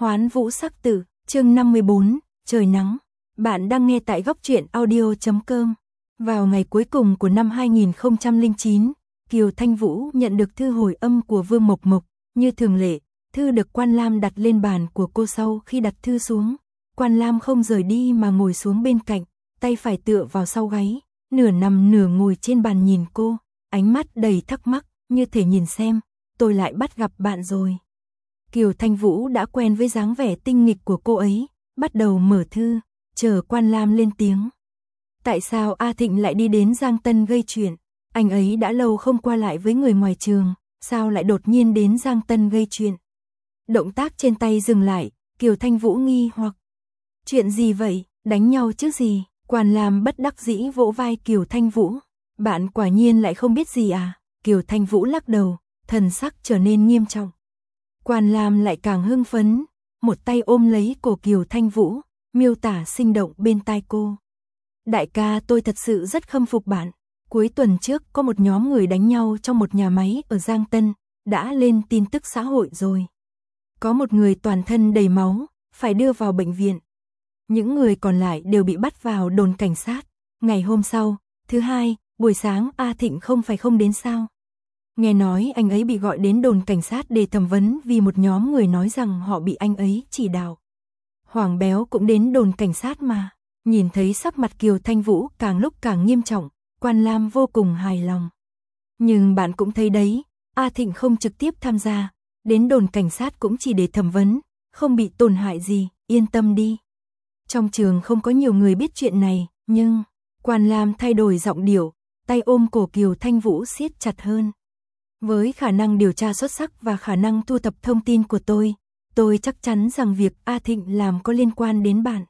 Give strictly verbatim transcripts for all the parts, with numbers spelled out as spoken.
Hoán Vũ Sắc Tử, chương năm mươi bốn, trời nắng. Bạn đang nghe tại góc truyện audio chấm com. Vào ngày cuối cùng của năm hai nghìn không trăm lẻ chín, Kiều Thanh Vũ nhận được thư hồi âm của Vương Mộc Mộc. Như thường lệ, thư được Quan Lam đặt lên bàn của cô. Sau khi đặt thư xuống, Quan Lam không rời đi mà ngồi xuống bên cạnh, tay phải tựa vào sau gáy, nửa nằm nửa ngồi trên bàn nhìn cô, ánh mắt đầy thắc mắc, như thể nhìn xem, tôi lại bắt gặp bạn rồi. Kiều Thanh Vũ đã quen với dáng vẻ tinh nghịch của cô ấy, bắt đầu mở thư, chờ Quan Lam lên tiếng. Tại sao A Thịnh lại đi đến Giang Tân gây chuyện? Anh ấy đã lâu không qua lại với người ngoài trường, sao lại đột nhiên đến Giang Tân gây chuyện? Động tác trên tay dừng lại, Kiều Thanh Vũ nghi hoặc. Chuyện gì vậy, đánh nhau chứ gì? Quan Lam bất đắc dĩ vỗ vai Kiều Thanh Vũ. Bạn quả nhiên lại không biết gì à? Kiều Thanh Vũ lắc đầu, thần sắc trở nên nghiêm trọng. Quan Lam lại càng hưng phấn, một tay ôm lấy cổ Kiều Thanh Vũ, miêu tả sinh động bên tai cô. Đại ca, tôi thật sự rất khâm phục bạn. Cuối tuần trước có một nhóm người đánh nhau trong một nhà máy ở Giang Tân, đã lên tin tức xã hội rồi. Có một người toàn thân đầy máu, phải đưa vào bệnh viện. Những người còn lại đều bị bắt vào đồn cảnh sát. Ngày hôm sau, thứ hai, buổi sáng A Thịnh không phải không đến sao? Nghe nói anh ấy bị gọi đến đồn cảnh sát để thẩm vấn vì một nhóm người nói rằng họ bị anh ấy chỉ đạo. Hoàng Béo cũng đến đồn cảnh sát mà. Nhìn thấy sắc mặt Kiều Thanh Vũ càng lúc càng nghiêm trọng, Quan Lam vô cùng hài lòng. Nhưng bạn cũng thấy đấy, A Thịnh không trực tiếp tham gia, đến đồn cảnh sát cũng chỉ để thẩm vấn, không bị tổn hại gì, yên tâm đi. Trong trường không có nhiều người biết chuyện này, nhưng Quan Lam thay đổi giọng điệu, tay ôm cổ Kiều Thanh Vũ siết chặt hơn. Với khả năng điều tra xuất sắc và khả năng thu thập thông tin của tôi, tôi chắc chắn rằng việc A Thịnh làm có liên quan đến bạn.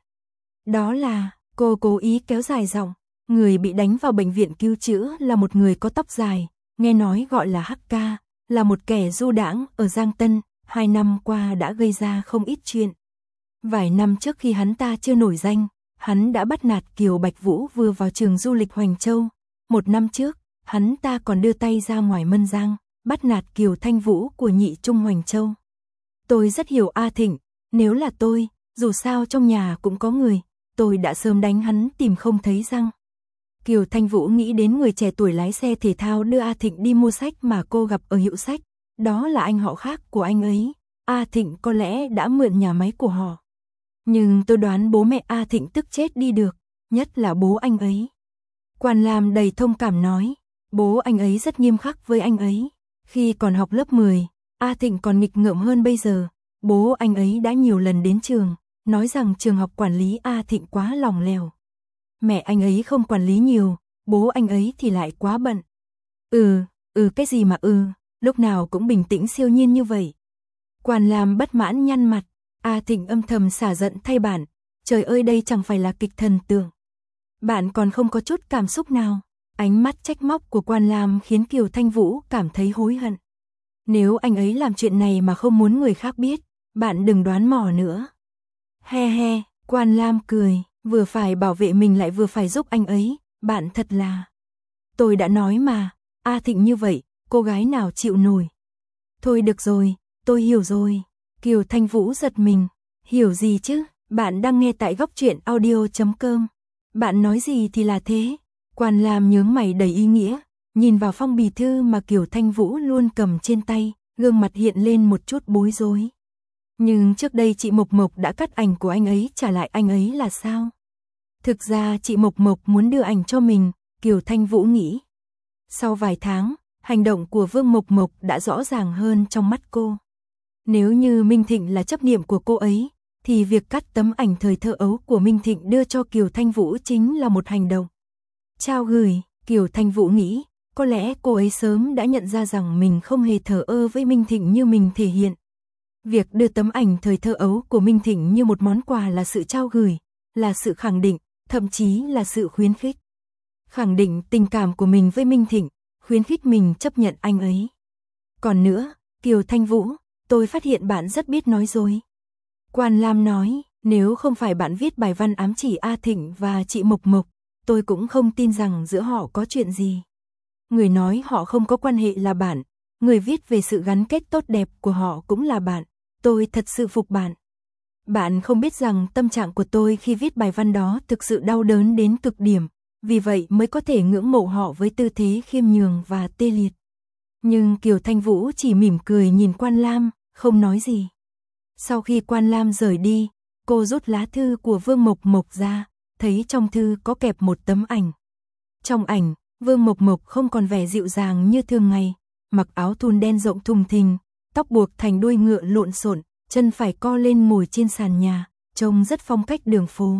Đó là, cô cố ý kéo dài giọng, người bị đánh vào bệnh viện cứu chữa là một người có tóc dài, nghe nói gọi là Hắc Ca, là một kẻ du đãng ở Giang Tân, hai năm qua đã gây ra không ít chuyện. Vài năm trước khi hắn ta chưa nổi danh, hắn đã bắt nạt Kiều Bạch Vũ vừa vào trường du lịch Hoành Châu. Một năm trước, hắn ta còn đưa tay ra ngoài Mân Giang, bắt nạt Kiều Thanh Vũ của Nhị Trung Hoành Châu. Tôi rất hiểu A Thịnh, nếu là tôi, dù sao trong nhà cũng có người, tôi đã sớm đánh hắn tìm không thấy răng. Kiều Thanh Vũ nghĩ đến người trẻ tuổi lái xe thể thao đưa A Thịnh đi mua sách mà cô gặp ở hiệu sách, đó là anh họ khác của anh ấy, A Thịnh có lẽ đã mượn nhà máy của họ. Nhưng tôi đoán bố mẹ A Thịnh tức chết đi được, nhất là bố anh ấy. Quan Lam đầy thông cảm nói, bố anh ấy rất nghiêm khắc với anh ấy. Khi còn học lớp mười, A Thịnh còn nghịch ngợm hơn bây giờ, bố anh ấy đã nhiều lần đến trường, nói rằng trường học quản lý A Thịnh quá lỏng lẻo. Mẹ anh ấy không quản lý nhiều, bố anh ấy thì lại quá bận. Ừ, ừ cái gì mà ừ, lúc nào cũng bình tĩnh siêu nhiên như vậy. Quan Lam bất mãn nhăn mặt, A Thịnh âm thầm xả giận thay bạn, trời ơi đây chẳng phải là kịch thần tượng. Bạn còn không có chút cảm xúc nào. Ánh mắt trách móc của Quan Lam khiến Kiều Thanh Vũ cảm thấy hối hận. Nếu anh ấy làm chuyện này mà không muốn người khác biết, bạn đừng đoán mò nữa. He he, Quan Lam cười, vừa phải bảo vệ mình lại vừa phải giúp anh ấy, bạn thật là... Tôi đã nói mà, A Thịnh như vậy, cô gái nào chịu nổi. Thôi được rồi, tôi hiểu rồi. Kiều Thanh Vũ giật mình, hiểu gì chứ, bạn đang nghe tại góc truyện audio chấm com. Bạn nói gì thì là thế. Quan Lam nhướng mày đầy ý nghĩa, nhìn vào phong bì thư mà Kiều Thanh Vũ luôn cầm trên tay, gương mặt hiện lên một chút bối rối. Nhưng trước đây chị Mộc Mộc đã cắt ảnh của anh ấy trả lại anh ấy là sao? Thực ra chị Mộc Mộc muốn đưa ảnh cho mình, Kiều Thanh Vũ nghĩ. Sau vài tháng, hành động của Vương Mộc Mộc đã rõ ràng hơn trong mắt cô. Nếu như Minh Thịnh là chấp niệm của cô ấy, thì việc cắt tấm ảnh thời thơ ấu của Minh Thịnh đưa cho Kiều Thanh Vũ chính là một hành động. Trao gửi, Kiều Thanh Vũ nghĩ, có lẽ cô ấy sớm đã nhận ra rằng mình không hề thờ ơ với Minh Thịnh như mình thể hiện. Việc đưa tấm ảnh thời thơ ấu của Minh Thịnh như một món quà là sự trao gửi, là sự khẳng định, thậm chí là sự khuyến khích. Khẳng định tình cảm của mình với Minh Thịnh, khuyến khích mình chấp nhận anh ấy. Còn nữa, Kiều Thanh Vũ, tôi phát hiện bạn rất biết nói dối. Quan Lam nói, nếu không phải bạn viết bài văn ám chỉ A Thịnh và chị Mộc Mộc, tôi cũng không tin rằng giữa họ có chuyện gì. Người nói họ không có quan hệ là bạn, người viết về sự gắn kết tốt đẹp của họ cũng là bạn, tôi thật sự phục bạn. Bạn không biết rằng tâm trạng của tôi khi viết bài văn đó thực sự đau đớn đến cực điểm, vì vậy mới có thể ngưỡng mộ họ với tư thế khiêm nhường và tê liệt. Nhưng Kiều Thanh Vũ chỉ mỉm cười nhìn Quan Lam, không nói gì. Sau khi Quan Lam rời đi, cô rút lá thư của Vương Mộc Mộc ra, thấy trong thư có kẹp một tấm ảnh. Trong ảnh, Vương Mộc Mộc không còn vẻ dịu dàng như thường ngày, mặc áo thun đen rộng thùng thình, tóc buộc thành đuôi ngựa lộn xộn, chân phải co lên ngồi trên sàn nhà, trông rất phong cách đường phố.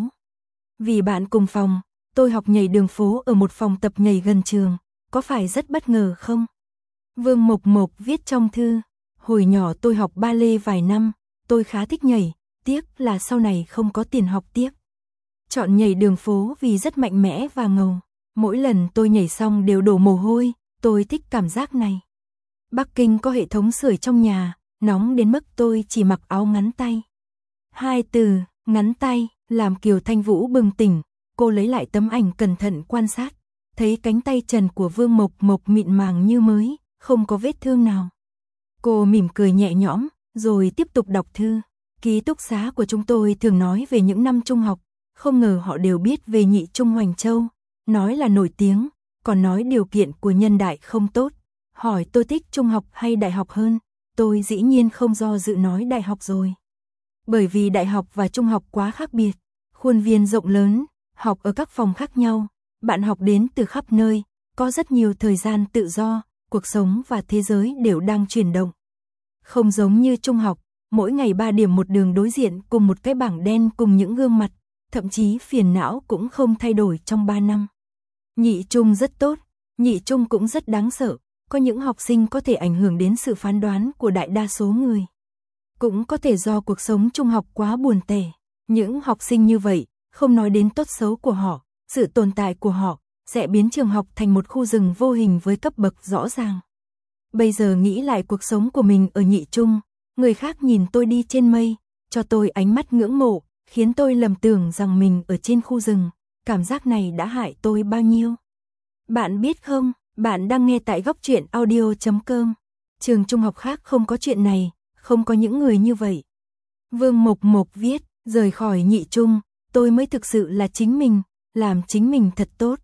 Vì bạn cùng phòng, tôi học nhảy đường phố ở một phòng tập nhảy gần trường, có phải rất bất ngờ không? Vương Mộc Mộc viết trong thư, hồi nhỏ tôi học ballet vài năm, tôi khá thích nhảy, tiếc là sau này không có tiền học tiếp. Chọn nhảy đường phố vì rất mạnh mẽ và ngầu, mỗi lần tôi nhảy xong đều đổ mồ hôi, tôi thích cảm giác này. Bắc Kinh có hệ thống sưởi trong nhà, nóng đến mức tôi chỉ mặc áo ngắn tay. Hai từ, ngắn tay, làm Kiều Thanh Vũ bừng tỉnh, cô lấy lại tấm ảnh cẩn thận quan sát, thấy cánh tay trần của Vương Mộc Mộc mịn màng như mới, không có vết thương nào. Cô mỉm cười nhẹ nhõm, rồi tiếp tục đọc thư. Ký túc xá của chúng tôi thường nói về những năm trung học, không ngờ họ đều biết về Nhị Trung Hoành Châu, nói là nổi tiếng, còn nói điều kiện của nhân đại không tốt. Hỏi tôi thích trung học hay đại học hơn, tôi dĩ nhiên không do dự nói đại học rồi. Bởi vì đại học và trung học quá khác biệt, khuôn viên rộng lớn, học ở các phòng khác nhau, bạn học đến từ khắp nơi, có rất nhiều thời gian tự do, cuộc sống và thế giới đều đang chuyển động. Không giống như trung học, mỗi ngày ba điểm một đường đối diện cùng một cái bảng đen cùng những gương mặt, thậm chí phiền não cũng không thay đổi trong ba năm. Nhị Trung rất tốt, Nhị Trung cũng rất đáng sợ, có những học sinh có thể ảnh hưởng đến sự phán đoán của đại đa số người. Cũng có thể do cuộc sống trung học quá buồn tẻ, những học sinh như vậy, không nói đến tốt xấu của họ, sự tồn tại của họ, sẽ biến trường học thành một khu rừng vô hình với cấp bậc rõ ràng. Bây giờ nghĩ lại cuộc sống của mình ở Nhị Trung, người khác nhìn tôi đi trên mây, cho tôi ánh mắt ngưỡng mộ, khiến tôi lầm tưởng rằng mình ở trên khu rừng, cảm giác này đã hại tôi bao nhiêu. Bạn biết không, bạn đang nghe tại góc truyện audio chấm com. Trường trung học khác không có chuyện này, không có những người như vậy. Vương Mộc Mộc viết, rời khỏi Nhị Trung, tôi mới thực sự là chính mình, làm chính mình thật tốt.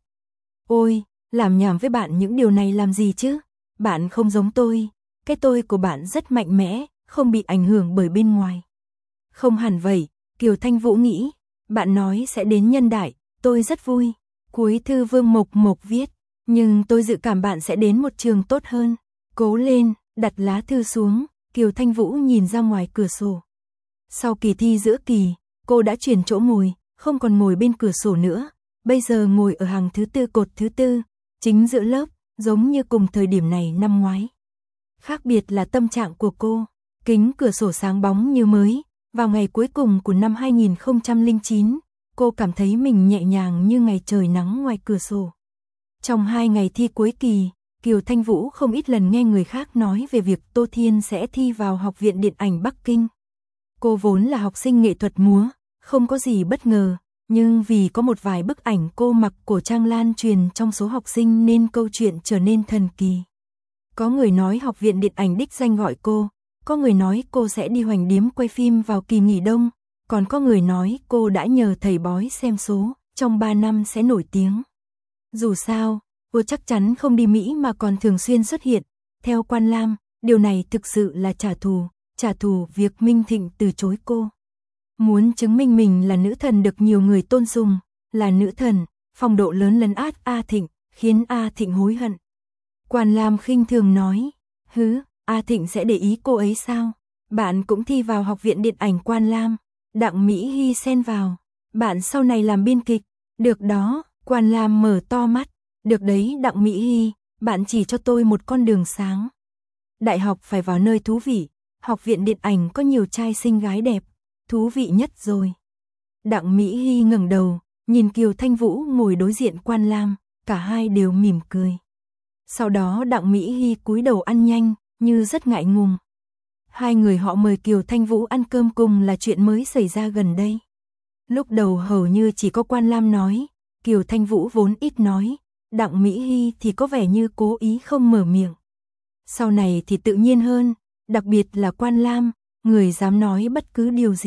Ôi, làm nhảm với bạn những điều này làm gì chứ? Bạn không giống tôi, cái tôi của bạn rất mạnh mẽ, không bị ảnh hưởng bởi bên ngoài. Không hẳn vậy, Kiều Thanh Vũ nghĩ, bạn nói sẽ đến nhân đại, tôi rất vui. Cuối thư Vương Mộc Mộc viết, nhưng tôi dự cảm bạn sẽ đến một trường tốt hơn. Cố lên, đặt lá thư xuống, Kiều Thanh Vũ nhìn ra ngoài cửa sổ. Sau kỳ thi giữa kỳ, cô đã chuyển chỗ ngồi, không còn ngồi bên cửa sổ nữa, bây giờ ngồi ở hàng thứ tư cột thứ tư, chính giữa lớp, giống như cùng thời điểm này năm ngoái. Khác biệt là tâm trạng của cô, kính cửa sổ sáng bóng như mới, vào ngày cuối cùng của năm hai nghìn không trăm lẻ chín, cô cảm thấy mình nhẹ nhàng như ngày trời nắng ngoài cửa sổ. Trong hai ngày thi cuối kỳ, Kiều Thanh Vũ không ít lần nghe người khác nói về việc Tô Thiên sẽ thi vào Học viện Điện ảnh Bắc Kinh. Cô vốn là học sinh nghệ thuật múa, không có gì bất ngờ, nhưng vì có một vài bức ảnh cô mặc cổ trang lan truyền trong số học sinh nên câu chuyện trở nên thần kỳ. Có người nói Học viện Điện ảnh đích danh gọi cô, có người nói cô sẽ đi hoành điếm quay phim vào kỳ nghỉ đông, còn có người nói cô đã nhờ thầy bói xem số, trong ba năm sẽ nổi tiếng. Dù sao, cô chắc chắn không đi Mỹ mà còn thường xuyên xuất hiện. Theo Quan Lam, điều này thực sự là trả thù, trả thù việc Minh Thịnh từ chối cô. Muốn chứng minh mình là nữ thần được nhiều người tôn sùng, là nữ thần, phong độ lớn lấn át A Thịnh, khiến A Thịnh hối hận. Quan Lam khinh thường nói, hứ, A Thịnh sẽ để ý cô ấy sao? Bạn cũng thi vào Học viện Điện ảnh Quan Lam. Đặng Mỹ Hy xen vào, bạn sau này làm biên kịch, được đó. Quan Lam mở to mắt, được đấy Đặng Mỹ Hy, bạn chỉ cho tôi một con đường sáng. Đại học phải vào nơi thú vị, Học viện Điện ảnh có nhiều trai xinh gái đẹp, thú vị nhất rồi. Đặng Mỹ Hy ngẩng đầu, nhìn Kiều Thanh Vũ ngồi đối diện Quan Lam, cả hai đều mỉm cười. Sau đó Đặng Mỹ Hy cúi đầu ăn nhanh, như rất ngại ngùng. Hai người họ mời Kiều Thanh Vũ ăn cơm cùng là chuyện mới xảy ra gần đây. Lúc đầu hầu như chỉ có Quan Lam nói, Kiều Thanh Vũ vốn ít nói, Đặng Mỹ Hy thì có vẻ như cố ý không mở miệng. Sau này thì tự nhiên hơn, đặc biệt là Quan Lam, người dám nói bất cứ điều gì,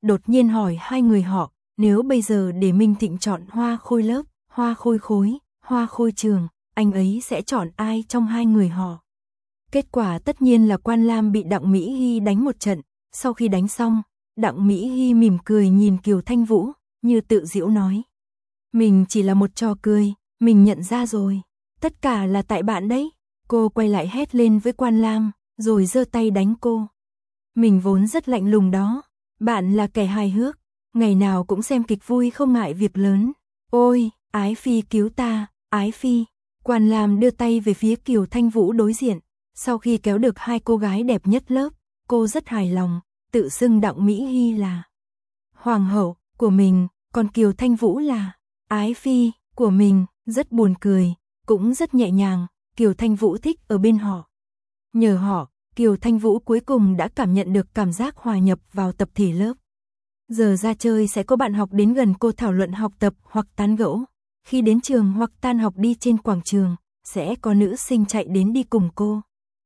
đột nhiên hỏi hai người họ, nếu bây giờ để Minh Thịnh chọn Hoa Khôi lớp, Hoa Khôi khối, Hoa Khôi trường, anh ấy sẽ chọn ai trong hai người họ? Kết quả tất nhiên là Quan Lam bị Đặng Mỹ Hy đánh một trận, sau khi đánh xong, Đặng Mỹ Hy mỉm cười nhìn Kiều Thanh Vũ, như tự giễu nói. Mình chỉ là một trò cười, mình nhận ra rồi, tất cả là tại bạn đấy. Cô quay lại hét lên với Quan Lam, rồi giơ tay đánh cô. Mình vốn rất lạnh lùng đó, bạn là kẻ hài hước, ngày nào cũng xem kịch vui không ngại việc lớn. Ôi, Ái Phi cứu ta, Ái Phi. Quan Lam đưa tay về phía Kiều Thanh Vũ đối diện, sau khi kéo được hai cô gái đẹp nhất lớp, cô rất hài lòng, tự xưng Đặng Mỹ Hy là hoàng hậu của mình, còn Kiều Thanh Vũ là Ái Phi của mình, rất buồn cười, cũng rất nhẹ nhàng, Kiều Thanh Vũ thích ở bên họ. Nhờ họ, Kiều Thanh Vũ cuối cùng đã cảm nhận được cảm giác hòa nhập vào tập thể lớp. Giờ ra chơi sẽ có bạn học đến gần cô thảo luận học tập hoặc tán gẫu. Khi đến trường hoặc tan học đi trên quảng trường, sẽ có nữ sinh chạy đến đi cùng cô.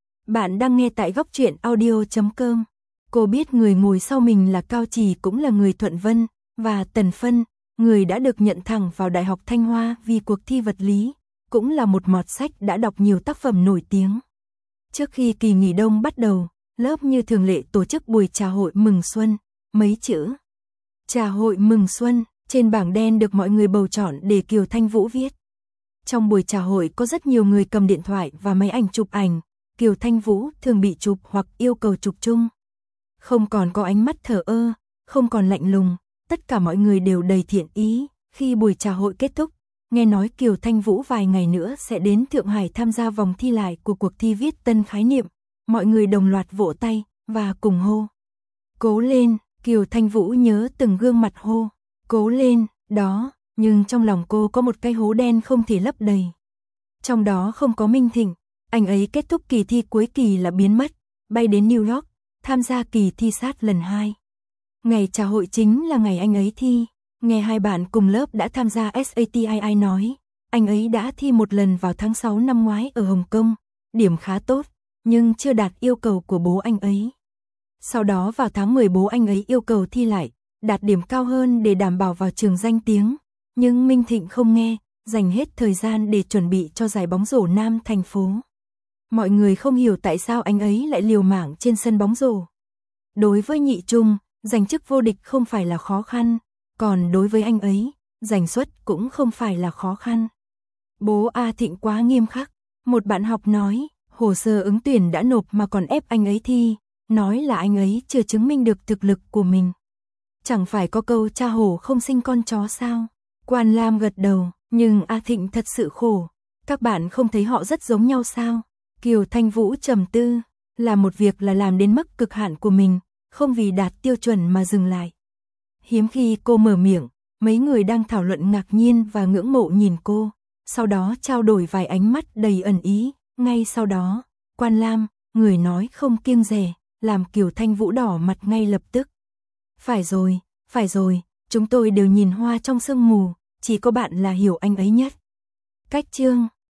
Bạn đang nghe tại góc truyện audio chấm com. Cô biết người ngồi sau mình là Cao Trì cũng là người Thuận Vân, và Tần Phân, người đã được nhận thẳng vào Đại học Thanh Hoa vì cuộc thi vật lý, cũng là một mọt sách đã đọc nhiều tác phẩm nổi tiếng. Trước khi kỳ nghỉ đông bắt đầu, lớp như thường lệ tổ chức buổi trà hội mừng xuân, mấy chữ trà hội mừng xuân trên bảng đen được mọi người bầu chọn để Kiều Thanh Vũ viết. Trong buổi trà hội có rất nhiều người cầm điện thoại và máy ảnh chụp ảnh, Kiều Thanh Vũ thường bị chụp hoặc yêu cầu chụp chung. Không còn có ánh mắt thờ ơ, không còn lạnh lùng, tất cả mọi người đều đầy thiện ý. Khi buổi trà hội kết thúc, nghe nói Kiều Thanh Vũ vài ngày nữa sẽ đến Thượng Hải tham gia vòng thi lại của cuộc thi viết tân khái niệm, mọi người đồng loạt vỗ tay và cùng hô. Cố lên, Kiều Thanh Vũ nhớ từng gương mặt hô. Cố lên, đó, nhưng trong lòng cô có một cái hố đen không thể lấp đầy. Trong đó không có Minh Thịnh, anh ấy kết thúc kỳ thi cuối kỳ là biến mất, bay đến New York, tham gia kỳ thi sát lần hai. Ngày trà hội chính là ngày anh ấy thi, nghe hai bạn cùng lớp đã tham gia ét a tê i i nói, anh ấy đã thi một lần vào tháng sáu năm ngoái ở Hồng Kông, điểm khá tốt, nhưng chưa đạt yêu cầu của bố anh ấy. Sau đó vào tháng mười bố anh ấy yêu cầu thi lại, đạt điểm cao hơn để đảm bảo vào trường danh tiếng, nhưng Minh Thịnh không nghe, dành hết thời gian để chuẩn bị cho giải bóng rổ nam thành phố. Mọi người không hiểu tại sao anh ấy lại liều mạng trên sân bóng rổ. Đối với Nhị Trung, giành chức vô địch không phải là khó khăn, còn đối với anh ấy, giành suất cũng không phải là khó khăn. Bố A Thịnh quá nghiêm khắc, một bạn học nói, hồ sơ ứng tuyển đã nộp mà còn ép anh ấy thi, nói là anh ấy chưa chứng minh được thực lực của mình. Chẳng phải có câu cha hổ không sinh con chó sao? Quan Lam gật đầu, nhưng A Thịnh thật sự khổ. Các bạn không thấy họ rất giống nhau sao? Kiều Thanh Vũ trầm tư, làm một việc là làm đến mức cực hạn của mình, không vì đạt tiêu chuẩn mà dừng lại. Hiếm khi cô mở miệng, mấy người đang thảo luận ngạc nhiên và ngưỡng mộ nhìn cô, sau đó trao đổi vài ánh mắt đầy ẩn ý. Ngay sau đó, Quan Lam, người nói không kiêng dè, làm Kiều Thanh Vũ đỏ mặt ngay lập tức. Phải rồi, phải rồi, chúng tôi đều nhìn hoa trong sương mù, chỉ có bạn là hiểu anh ấy nhất. Cách chương